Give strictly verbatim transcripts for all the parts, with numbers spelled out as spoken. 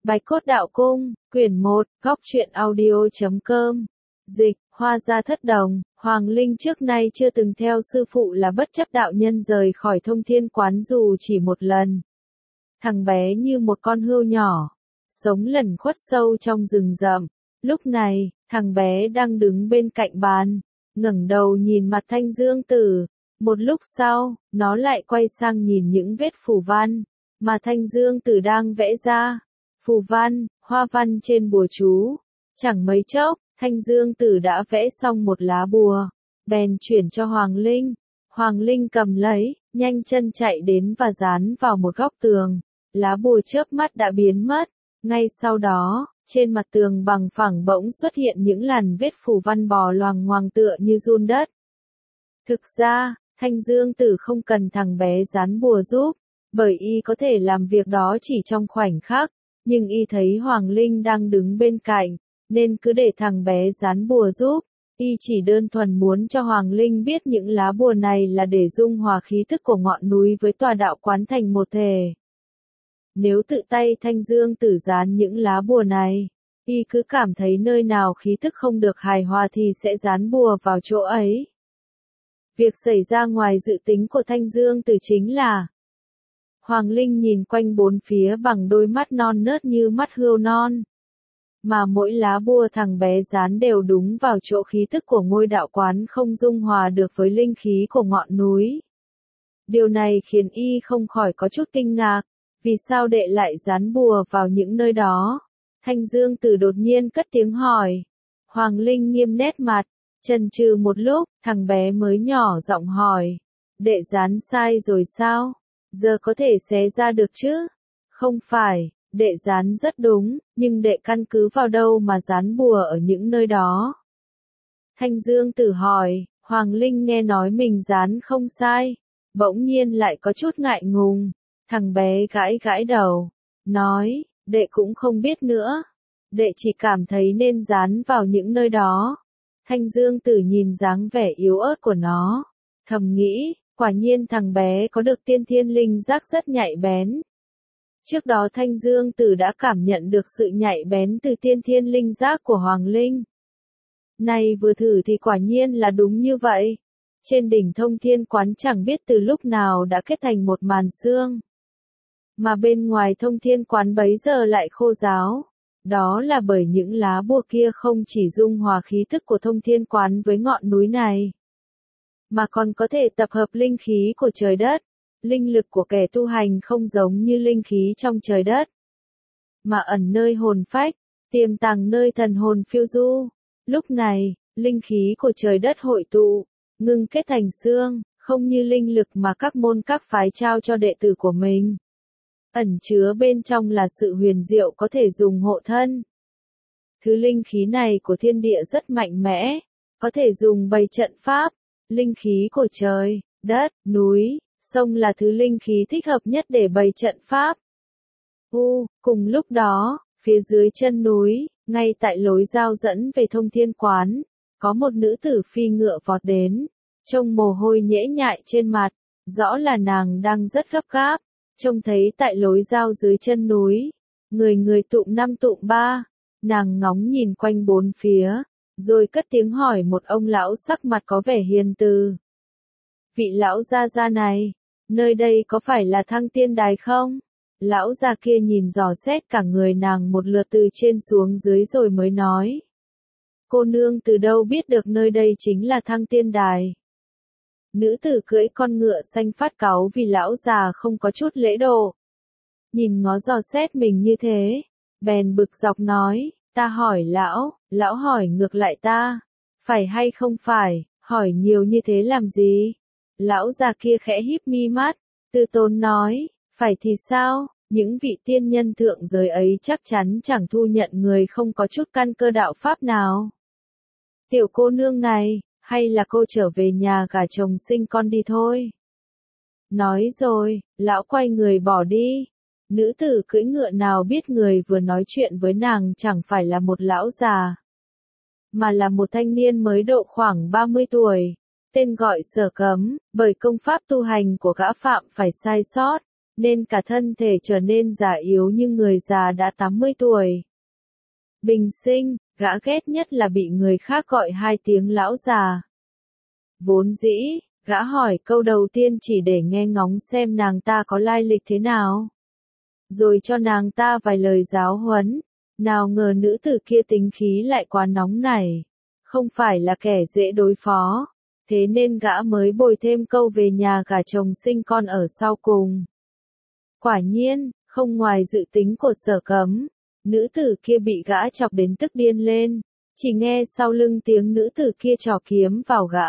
Bạch Cốt Đạo Cung, quyển một, góc truyện audio chấm com. Dịch, Hoa Gia Thất Đồng, Hoàng Linh trước nay chưa từng theo sư phụ là bất chấp đạo nhân rời khỏi Thông Thiên Quán dù chỉ một lần. Thằng bé như một con hươu nhỏ, sống lẩn khuất sâu trong rừng rậm. Lúc này, thằng bé đang đứng bên cạnh bàn, ngẩng đầu nhìn mặt Thanh Dương Tử. Một lúc sau, nó lại quay sang nhìn những vết phù văn mà Thanh Dương Tử đang vẽ ra. Phù văn, hoa văn trên bùa chú. Chẳng mấy chốc, Thanh Dương Tử đã vẽ xong một lá bùa, bèn chuyển cho Hoàng Linh. Hoàng Linh cầm lấy, nhanh chân chạy đến và dán vào một góc tường. Lá bùa chớp mắt đã biến mất. Ngay sau đó, trên mặt tường bằng phẳng bỗng xuất hiện những làn vết phù văn bò loằng ngoằng tựa như giun đất. Thực ra, Thanh Dương Tử không cần thằng bé dán bùa giúp, bởi y có thể làm việc đó chỉ trong khoảnh khắc. Nhưng y thấy Hoàng Linh đang đứng bên cạnh, nên cứ để thằng bé dán bùa giúp. Y chỉ đơn thuần muốn cho Hoàng Linh biết những lá bùa này là để dung hòa khí tức của ngọn núi với tòa đạo quán thành một thể. Nếu tự tay Thanh Dương Tử dán những lá bùa này, y cứ cảm thấy nơi nào khí tức không được hài hòa thì sẽ dán bùa vào chỗ ấy. Việc xảy ra ngoài dự tính của Thanh Dương Tử chính là Hoàng Linh nhìn quanh bốn phía bằng đôi mắt non nớt như mắt hươu non. Mà mỗi lá bùa thằng bé dán đều đúng vào chỗ khí tức của ngôi đạo quán không dung hòa được với linh khí của ngọn núi. Điều này khiến y không khỏi có chút kinh ngạc, vì sao đệ lại dán bùa vào những nơi đó? Thanh Dương Tử đột nhiên cất tiếng hỏi. Hoàng Linh nghiêm nét mặt, chần chừ một lúc, thằng bé mới nhỏ giọng hỏi. Đệ dán sai rồi sao? Giờ có thể xé ra được chứ? Không phải, đệ dán rất đúng, nhưng đệ căn cứ vào đâu mà dán bùa ở những nơi đó? Thanh Dương Tử hỏi. Hoàng Linh nghe nói mình dán không sai, bỗng nhiên lại có chút ngại ngùng. Thằng bé gãi gãi đầu, nói, đệ cũng không biết nữa. Đệ chỉ cảm thấy nên dán vào những nơi đó. Thanh Dương Tử nhìn dáng vẻ yếu ớt của nó, thầm nghĩ, quả nhiên thằng bé có được tiên thiên linh giác rất nhạy bén. Trước đó Thanh Dương Tử đã cảm nhận được sự nhạy bén từ tiên thiên linh giác của Hoàng Linh. Này vừa thử thì quả nhiên là đúng như vậy. Trên đỉnh Thông Thiên Quán chẳng biết từ lúc nào đã kết thành một màn sương. Mà bên ngoài Thông Thiên Quán bấy giờ lại khô ráo. Đó là bởi những lá bùa kia không chỉ dung hòa khí tức của Thông Thiên Quán với ngọn núi này, mà còn có thể tập hợp linh khí của trời đất. Linh lực của kẻ tu hành không giống như linh khí trong trời đất, mà ẩn nơi hồn phách, tiềm tàng nơi thần hồn phiêu du. Lúc này, linh khí của trời đất hội tụ, ngưng kết thành xương, không như linh lực mà các môn các phái trao cho đệ tử của mình. Ẩn chứa bên trong là sự huyền diệu có thể dùng hộ thân. Thứ linh khí này của thiên địa rất mạnh mẽ, có thể dùng bày trận pháp. Linh khí của trời, đất, núi, sông là thứ linh khí thích hợp nhất để bày trận pháp. U, cùng lúc đó, phía dưới chân núi, ngay tại lối giao dẫn về Thông Thiên Quán, có một nữ tử phi ngựa vọt đến, trông mồ hôi nhễ nhại trên mặt, rõ là nàng đang rất gấp gáp. Trông thấy tại lối giao dưới chân núi, người người tụng năm tụng ba, nàng ngóng nhìn quanh bốn phía, rồi cất tiếng hỏi một ông lão sắc mặt có vẻ hiền từ. Vị lão gia gia này, nơi đây có phải là Thăng Tiên Đài không? Lão già kia nhìn dò xét cả người nàng một lượt từ trên xuống dưới rồi mới nói. Cô nương từ đâu biết được nơi đây chính là Thăng Tiên Đài? Nữ tử cưỡi con ngựa xanh phát cáu vì lão già không có chút lễ độ. Nhìn ngó dò xét mình như thế, bèn bực dọc nói, ta hỏi lão, lão hỏi ngược lại ta, phải hay không phải, hỏi nhiều như thế làm gì? Lão già kia khẽ híp mi mắt, từ tốn nói, phải thì sao, những vị tiên nhân thượng giới ấy chắc chắn chẳng thu nhận người không có chút căn cơ đạo pháp nào. Tiểu cô nương này, hay là cô trở về nhà gả chồng sinh con đi thôi. Nói rồi, lão quay người bỏ đi. Nữ tử cưỡi ngựa nào biết người vừa nói chuyện với nàng chẳng phải là một lão già, mà là một thanh niên mới độ khoảng ba mươi tuổi, tên gọi Sở Cấm, bởi công pháp tu hành của gã phạm phải sai sót, nên cả thân thể trở nên già yếu như người già đã tám mươi tuổi. Bình sinh, gã ghét nhất là bị người khác gọi hai tiếng lão già. Vốn dĩ, gã hỏi câu đầu tiên chỉ để nghe ngóng xem nàng ta có lai lịch thế nào, rồi cho nàng ta vài lời giáo huấn. Nào ngờ nữ tử kia tính khí lại quá nóng nảy, không phải là kẻ dễ đối phó, thế nên gã mới bồi thêm câu về nhà gả chồng sinh con ở sau cùng. Quả nhiên, không ngoài dự tính của Sở Cấm, nữ tử kia bị gã chọc đến tức điên lên, chỉ nghe sau lưng tiếng nữ tử kia trỏ kiếm vào gã.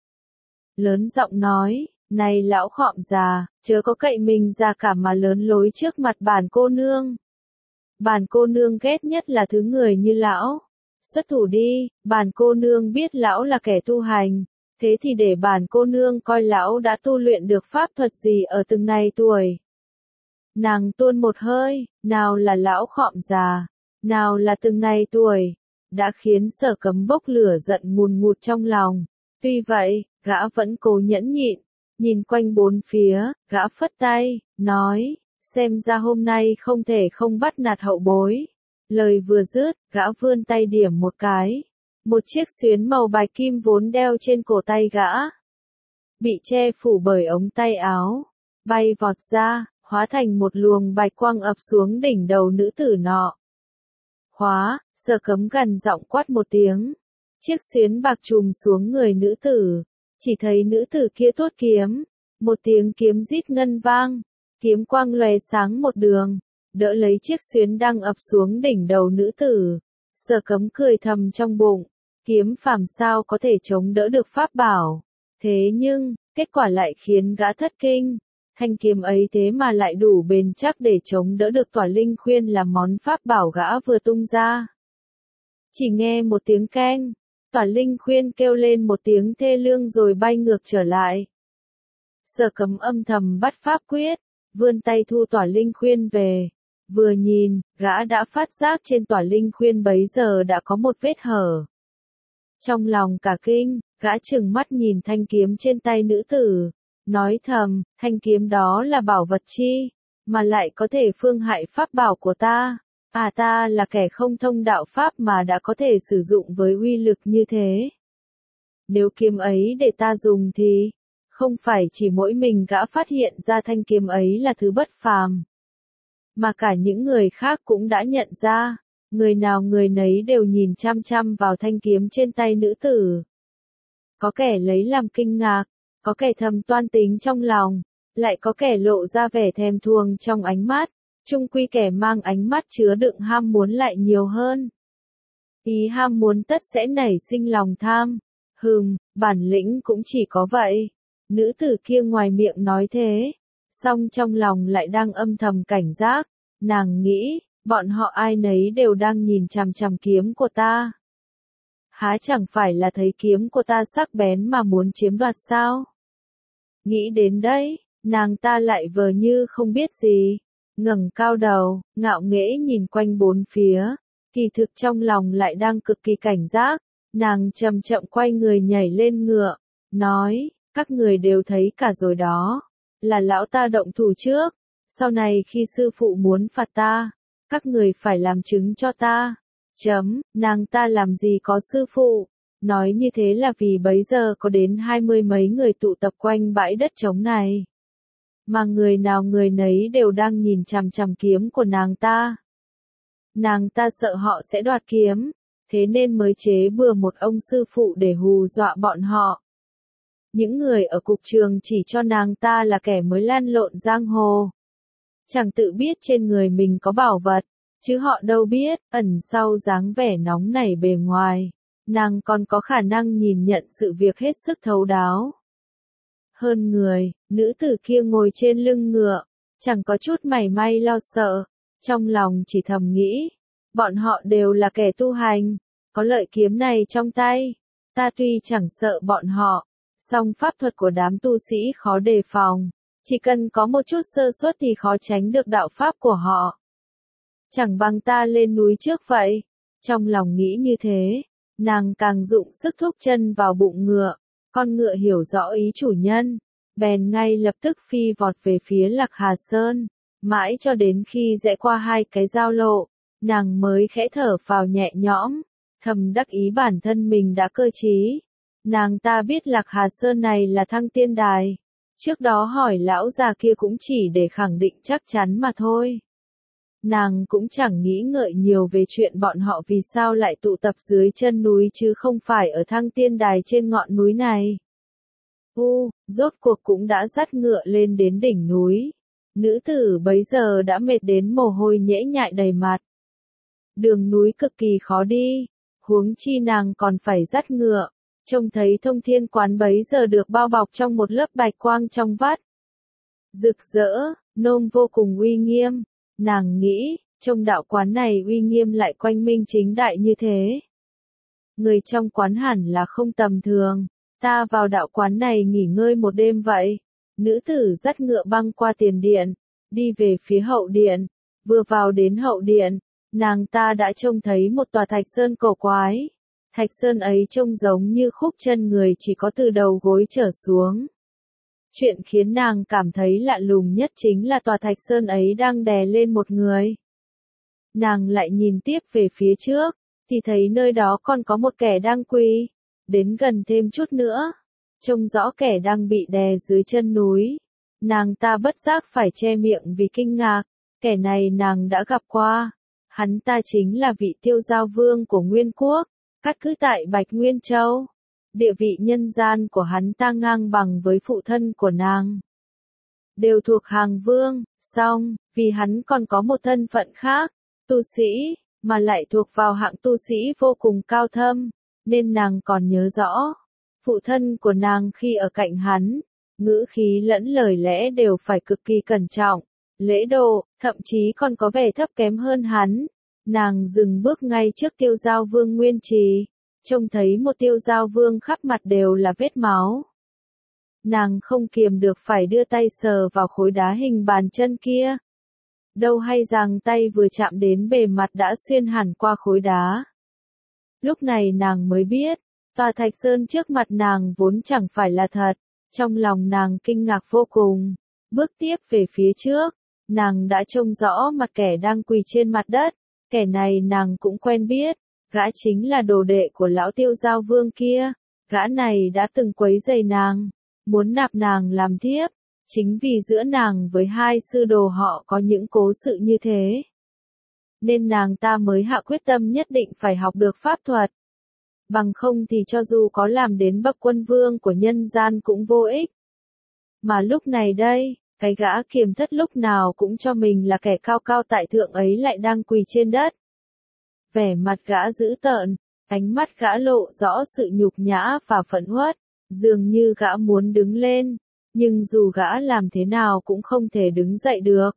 Lớn giọng nói, này lão khọm già, chớ có cậy mình già cả mà lớn lối trước mặt bản cô nương. Bản cô nương ghét nhất là thứ người như lão. Xuất thủ đi, bản cô nương biết lão là kẻ tu hành, thế thì để bản cô nương coi lão đã tu luyện được pháp thuật gì ở từng này tuổi. Nàng tuôn một hơi, nào là lão khọm già, nào là từng này tuổi, đã khiến Sở Cấm bốc lửa giận ngùn ngụt trong lòng. Tuy vậy, gã vẫn cố nhẫn nhịn, nhìn quanh bốn phía, gã phất tay, nói, xem ra hôm nay không thể không bắt nạt hậu bối. Lời vừa dứt, gã vươn tay điểm một cái. Một chiếc xuyến màu bạch kim vốn đeo trên cổ tay gã, bị che phủ bởi ống tay áo, bay vọt ra, hóa thành một luồng bạch quang ập xuống đỉnh đầu nữ tử nọ. Khóa, Sở Cấm gần giọng quát một tiếng. Chiếc xuyến bạc trùm xuống người nữ tử, chỉ thấy nữ tử kia tuốt kiếm, một tiếng kiếm rít ngân vang, kiếm quang lóe sáng một đường, đỡ lấy chiếc xuyến đang ập xuống đỉnh đầu nữ tử. Sở Cấm cười thầm trong bụng, kiếm phàm sao có thể chống đỡ được pháp bảo, thế nhưng, kết quả lại khiến gã thất kinh, thanh kiếm ấy thế mà lại đủ bền chắc để chống đỡ được Tỏa Linh Khuyên là món pháp bảo gã vừa tung ra. Chỉ nghe một tiếng keng, Tỏa Linh Khuyên kêu lên một tiếng thê lương rồi bay ngược trở lại. Sở Cấm âm thầm bắt pháp quyết, vươn tay thu Tỏa Linh Khuyên về. Vừa nhìn, gã đã phát giác trên Tỏa Linh Khuyên bấy giờ đã có một vết hở. Trong lòng cả kinh, gã trừng mắt nhìn thanh kiếm trên tay nữ tử, nói thầm, thanh kiếm đó là bảo vật chi, mà lại có thể phương hại pháp bảo của ta. À, ta là kẻ không thông đạo pháp mà đã có thể sử dụng với uy lực như thế. Nếu kiếm ấy để ta dùng thì, không phải chỉ mỗi mình gã phát hiện ra thanh kiếm ấy là thứ bất phàm, mà cả những người khác cũng đã nhận ra, người nào người nấy đều nhìn chăm chăm vào thanh kiếm trên tay nữ tử. Có kẻ lấy làm kinh ngạc, có kẻ thầm toan tính trong lòng, lại có kẻ lộ ra vẻ thèm thuồng trong ánh mắt, chung quy kẻ mang ánh mắt chứa đựng ham muốn lại nhiều hơn. Ý ham muốn tất sẽ nảy sinh lòng tham, hừm, bản lĩnh cũng chỉ có vậy. Nữ tử kia ngoài miệng nói thế, song trong lòng lại đang âm thầm cảnh giác, nàng nghĩ, bọn họ ai nấy đều đang nhìn chằm chằm kiếm của ta. Há chẳng phải là thấy kiếm của ta sắc bén mà muốn chiếm đoạt sao? Nghĩ đến đấy, nàng ta lại vờ như không biết gì, ngẩng cao đầu, ngạo nghễ nhìn quanh bốn phía, kỳ thực trong lòng lại đang cực kỳ cảnh giác. Nàng chậm chậm quay người nhảy lên ngựa, nói, các người đều thấy cả rồi đó, là lão ta động thủ trước, sau này khi sư phụ muốn phạt ta, các người phải làm chứng cho ta. Chấm, nàng ta làm gì có sư phụ, nói như thế là vì bấy giờ có đến hai mươi mấy người tụ tập quanh bãi đất trống này, mà người nào người nấy đều đang nhìn chằm chằm kiếm của nàng ta. Nàng ta sợ họ sẽ đoạt kiếm, thế nên mới chế bừa một ông sư phụ để hù dọa bọn họ. Những người ở cục trường chỉ cho nàng ta là kẻ mới lăn lộn giang hồ, chẳng tự biết trên người mình có bảo vật, chứ họ đâu biết, ẩn sau dáng vẻ nóng nảy bề ngoài, nàng còn có khả năng nhìn nhận sự việc hết sức thấu đáo. Hơn người, nữ tử kia ngồi trên lưng ngựa, chẳng có chút mảy may lo sợ, trong lòng chỉ thầm nghĩ, bọn họ đều là kẻ tu hành, có lợi kiếm này trong tay, ta tuy chẳng sợ bọn họ, song pháp thuật của đám tu sĩ khó đề phòng, chỉ cần có một chút sơ suất thì khó tránh được đạo pháp của họ. Chẳng bằng ta lên núi trước vậy. Trong lòng nghĩ như thế, nàng càng dụng sức thúc chân vào bụng ngựa, con ngựa hiểu rõ ý chủ nhân, bèn ngay lập tức phi vọt về phía Lạc Hà Sơn, mãi cho đến khi rẽ qua hai cái giao lộ, nàng mới khẽ thở phào nhẹ nhõm, thầm đắc ý bản thân mình đã cơ trí. Nàng ta biết Lạc Hà Sơn này là Thăng Tiên Đài, trước đó hỏi lão già kia cũng chỉ để khẳng định chắc chắn mà thôi. Nàng cũng chẳng nghĩ ngợi nhiều về chuyện bọn họ vì sao lại tụ tập dưới chân núi chứ không phải ở Thăng Tiên Đài trên ngọn núi này. U, rốt cuộc cũng đã dắt ngựa lên đến đỉnh núi. Nữ tử bấy giờ đã mệt đến mồ hôi nhễ nhại đầy mặt. Đường núi cực kỳ khó đi, huống chi nàng còn phải dắt ngựa. Trông thấy Thông Thiên Quán bấy giờ được bao bọc trong một lớp bạch quang trong vắt. Rực rỡ, nôm vô cùng uy nghiêm. Nàng nghĩ, trong đạo quán này uy nghiêm lại quanh minh chính đại như thế. Người trong quán hẳn là không tầm thường, ta vào đạo quán này nghỉ ngơi một đêm vậy. Nữ tử dắt ngựa băng qua tiền điện, đi về phía hậu điện, vừa vào đến hậu điện, nàng ta đã trông thấy một tòa thạch sơn cổ quái. Thạch sơn ấy trông giống như khúc chân người chỉ có từ đầu gối trở xuống. Chuyện khiến nàng cảm thấy lạ lùng nhất chính là tòa thạch sơn ấy đang đè lên một người. Nàng lại nhìn tiếp về phía trước, thì thấy nơi đó còn có một kẻ đang quỳ. Đến gần thêm chút nữa, trông rõ kẻ đang bị đè dưới chân núi. Nàng ta bất giác phải che miệng vì kinh ngạc, kẻ này nàng đã gặp qua. Hắn ta chính là vị Tiêu Giao Vương của Nguyên Quốc, cát cứ tại Bạch Nguyên Châu. Địa vị nhân gian của hắn ta ngang bằng với phụ thân của nàng. Đều thuộc hàng vương, song, vì hắn còn có một thân phận khác, tu sĩ, mà lại thuộc vào hạng tu sĩ vô cùng cao thâm, nên nàng còn nhớ rõ. Phụ thân của nàng khi ở cạnh hắn, ngữ khí lẫn lời lẽ đều phải cực kỳ cẩn trọng, lễ độ, thậm chí còn có vẻ thấp kém hơn hắn. Nàng dừng bước ngay trước Tiêu Giao Vương Nguyên Trì, trông thấy một Tiêu Giao Vương khắp mặt đều là vết máu. Nàng không kiềm được phải đưa tay sờ vào khối đá hình bàn chân kia. Đâu hay rằng tay vừa chạm đến bề mặt đã xuyên hẳn qua khối đá. Lúc này nàng mới biết, tòa thạch sơn trước mặt nàng vốn chẳng phải là thật. Trong lòng nàng kinh ngạc vô cùng. Bước tiếp về phía trước, nàng đã trông rõ mặt kẻ đang quỳ trên mặt đất. Kẻ này nàng cũng quen biết, gã chính là đồ đệ của lão Tiêu Giao Vương kia. Gã này đã từng quấy rầy nàng, muốn nạp nàng làm thiếp. Chính vì giữa nàng với hai sư đồ họ có những cố sự như thế, nên nàng ta mới hạ quyết tâm nhất định phải học được pháp thuật. Bằng không thì cho dù có làm đến bậc quân vương của nhân gian cũng vô ích. Mà lúc này đây, cái gã Kiềm Thất lúc nào cũng cho mình là kẻ cao cao tại thượng ấy lại đang quỳ trên đất. Vẻ mặt gã dữ tợn, ánh mắt gã lộ rõ sự nhục nhã và phẫn uất, dường như gã muốn đứng lên, nhưng dù gã làm thế nào cũng không thể đứng dậy được.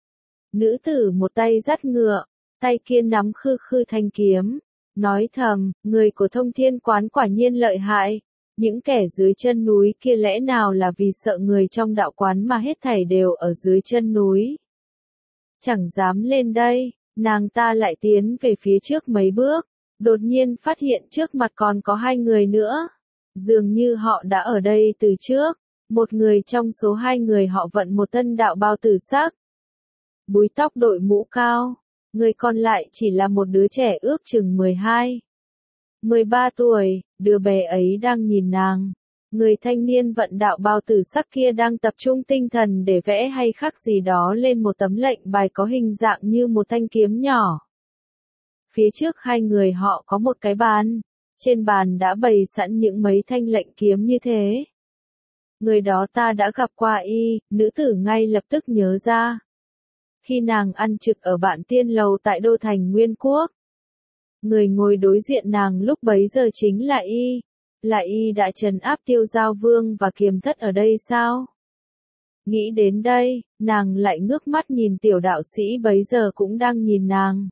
Nữ tử một tay dắt ngựa, tay kia nắm khư khư thanh kiếm, nói thầm, người của Thông Thiên Quán quả nhiên lợi hại. Những kẻ dưới chân núi kia lẽ nào là vì sợ người trong đạo quán mà hết thảy đều ở dưới chân núi. Chẳng dám lên đây, nàng ta lại tiến về phía trước mấy bước, đột nhiên phát hiện trước mặt còn có hai người nữa. Dường như họ đã ở đây từ trước, một người trong số hai người họ vận một thân đạo bào tử sắc. Búi tóc đội mũ cao, người còn lại chỉ là một đứa trẻ ước chừng mười hai. mười ba tuổi, đứa bé ấy đang nhìn nàng. Người thanh niên vận đạo bào tử sắc kia đang tập trung tinh thần để vẽ hay khắc gì đó lên một tấm lệnh bài có hình dạng như một thanh kiếm nhỏ. Phía trước hai người họ có một cái bàn. Trên bàn đã bày sẵn những mấy thanh lệnh kiếm như thế. Người đó ta đã gặp qua y, nữ tử ngay lập tức nhớ ra. Khi nàng ăn trực ở Bạn Tiên Lầu tại đô thành Nguyên Quốc. Người ngồi đối diện nàng lúc bấy giờ chính là y. Là y đã trấn áp Tiêu Giao Vương và Kiềm Thất ở đây sao? Nghĩ đến đây, nàng lại ngước mắt nhìn tiểu đạo sĩ bấy giờ cũng đang nhìn nàng.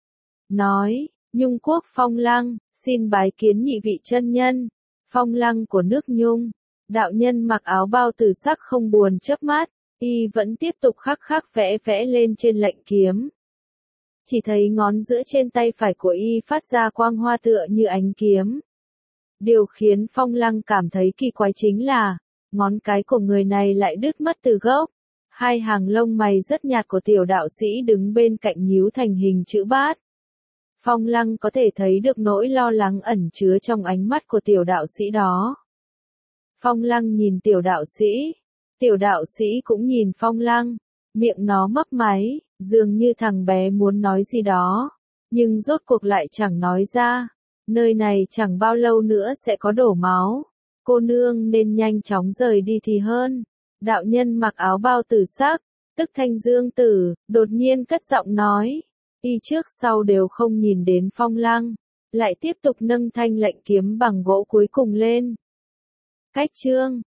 Nói, Nhung Quốc Phong Lăng, xin bái kiến nhị vị chân nhân. Phong Lăng của nước Nhung. Đạo nhân mặc áo bao tử sắc không buồn chớp mắt, y vẫn tiếp tục khắc khắc vẽ vẽ lên trên lệnh kiếm. Chỉ thấy ngón giữa trên tay phải của y phát ra quang hoa tựa như ánh kiếm. Điều khiến Phong Lăng cảm thấy kỳ quái chính là, ngón cái của người này lại đứt mất từ gốc. Hai hàng lông mày rất nhạt của tiểu đạo sĩ đứng bên cạnh nhíu thành hình chữ bát. Phong Lăng có thể thấy được nỗi lo lắng ẩn chứa trong ánh mắt của tiểu đạo sĩ đó. Phong Lăng nhìn tiểu đạo sĩ. Tiểu đạo sĩ cũng nhìn Phong Lăng. Miệng nó mấp máy, dường như thằng bé muốn nói gì đó. Nhưng rốt cuộc lại chẳng nói ra. Nơi này chẳng bao lâu nữa sẽ có đổ máu. Cô nương nên nhanh chóng rời đi thì hơn. Đạo nhân mặc áo bao tử sắc, tức Thanh Dương Tử, đột nhiên cất giọng nói. Y trước sau đều không nhìn đến Phong Lăng. Lại tiếp tục nâng thanh lệnh kiếm bằng gỗ cuối cùng lên. Cách chương